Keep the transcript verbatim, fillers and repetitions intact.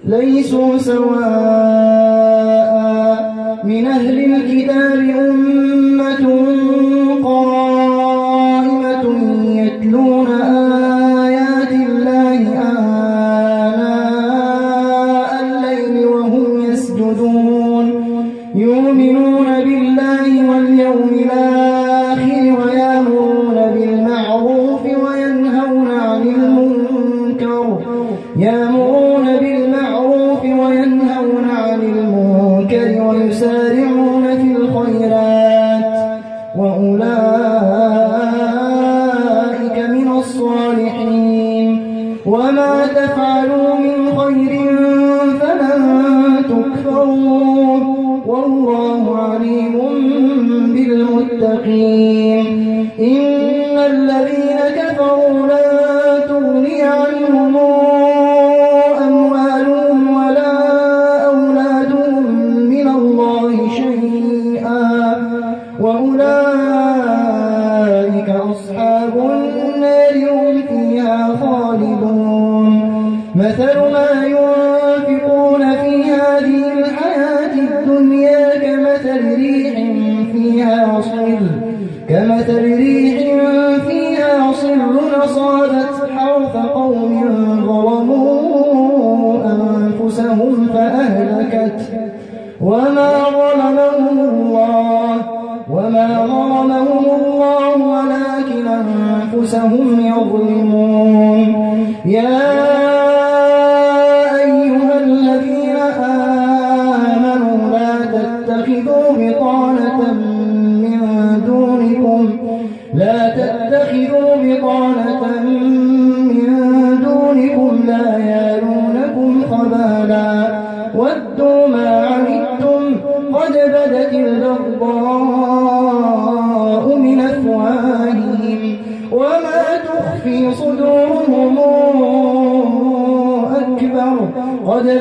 ليسوا سواء من أهل الكتاب أمة قائمة يتلون آيات الله آناء الليل وهم يسجدون يؤمنون بالله واليوم الآخر ويأمرون بالمعروف وينهون عن المنكر يأمرون بالمعروف وينهون عن المنكر ويسارعون في الخيرات وأولئك من الصالحين وما تفعلوا من خير فلن تكفروه والله عليم بالمتقين إن الذين كفروا لن تغني عنهم أموالهم ولا أولادهم من الله شيئا وأولئك أصحاب النار هم فيها خالدون مثل ما ينفقون في هذه الحياة الدنيا كمثل ريح فيها صر كمثل ريح فيها صر أصابت حرث قوم ظلموا أنفسهم فأهلكت وما ظلمهم الله وما ظلمهم الله ولكن أنفسهم يظلمون يا أيها الذين آمنوا لا تتخذوا بطانة من دونكم لا تتخذوا بطانة من دونكم لا يالونكم خبالا ودوا ما عنتم قد بدت البغضاء من أفواههم وما تخفي صدورهم أكبر قد